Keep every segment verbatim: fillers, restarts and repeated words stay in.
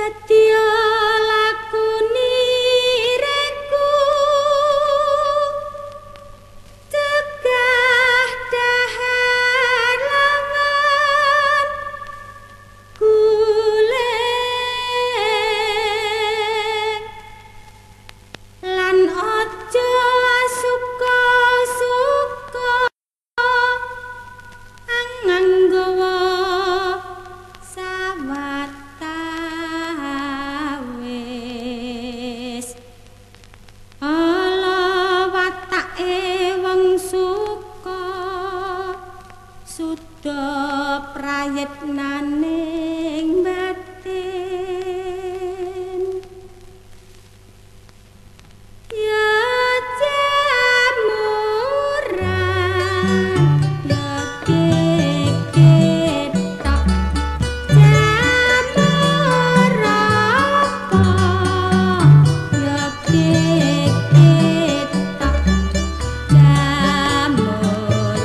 Setya lakuni reku cegah dahar lawan guling lan aja suka-suka nganggawa sawatawis ala watake wong suka suda prayitnaning batin ya jamuran ya keketok jamur apa ya keketok jamur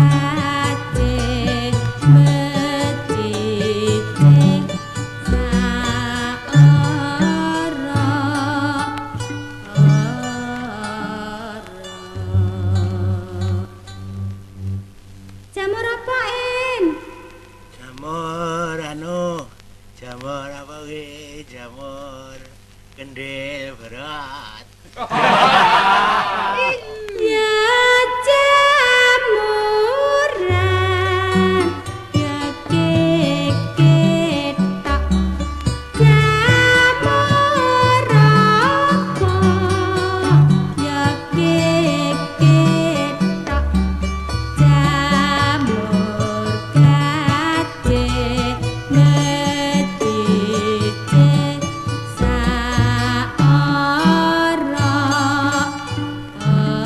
kacih meciting saora jamur apa en Jamur anu, jamur apa ki? Jamur kendil berat. ya jamuran ya keketok jamur apa ya keketok jamur kacih meciting saora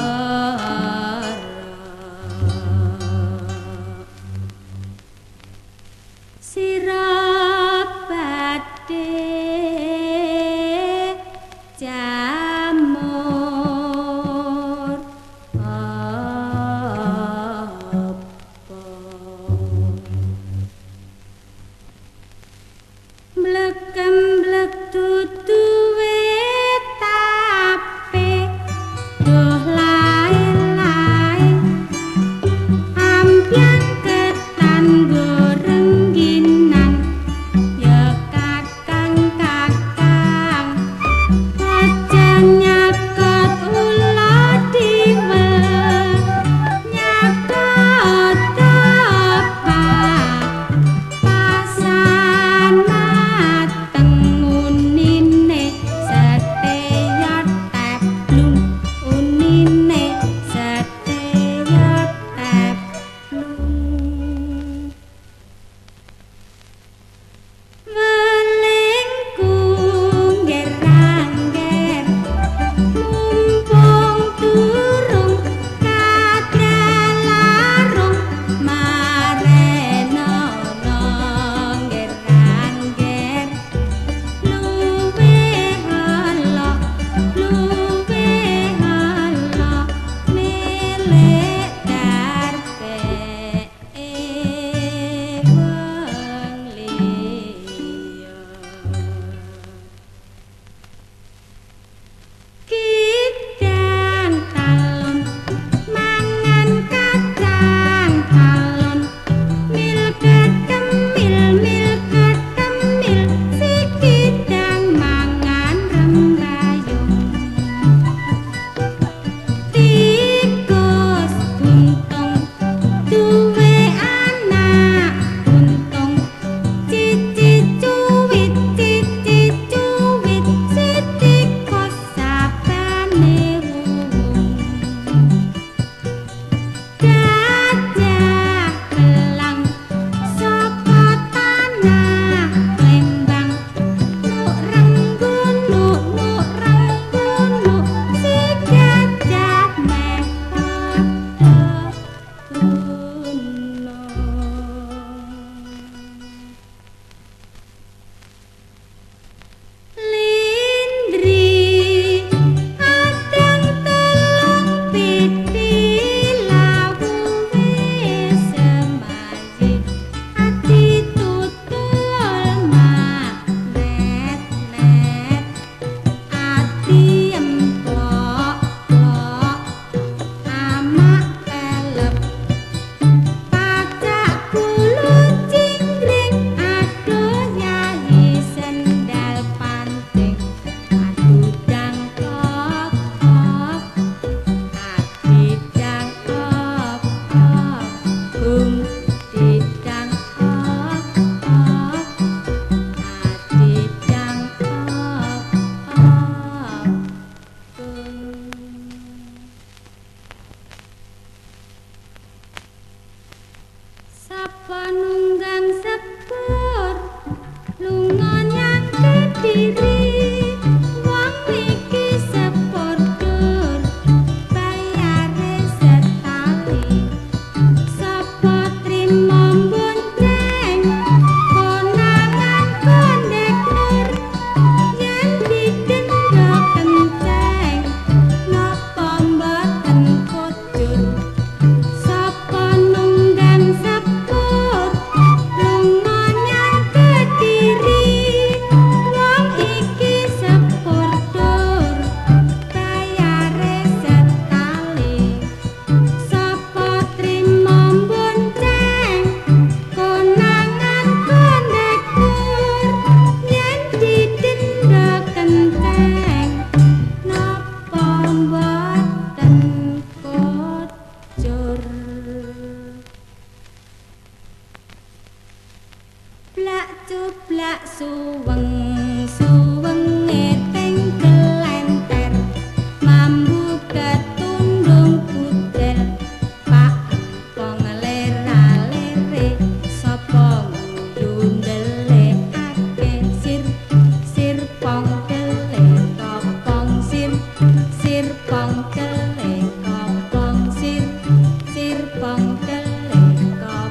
Plak cuplak suweng suwenge teng kelenter mambu ketundung pudel pak pong lera lere sapa nguyundele ake sir sir pong tele kopong sir sir pong tele kopong sir sir pong tele kopong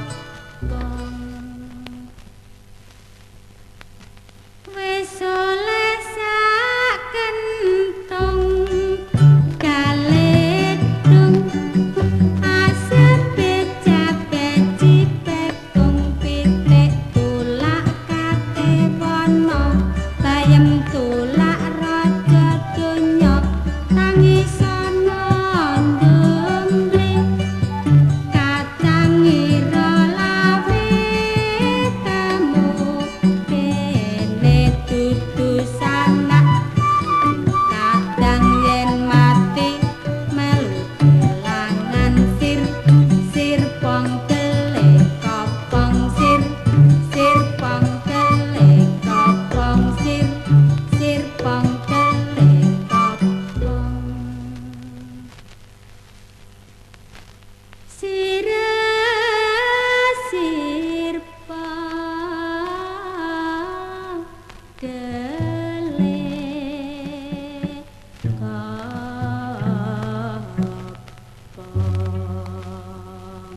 wis oleh sak kentong kaledung asepe cabe pekung pitik tulak kate wono bayem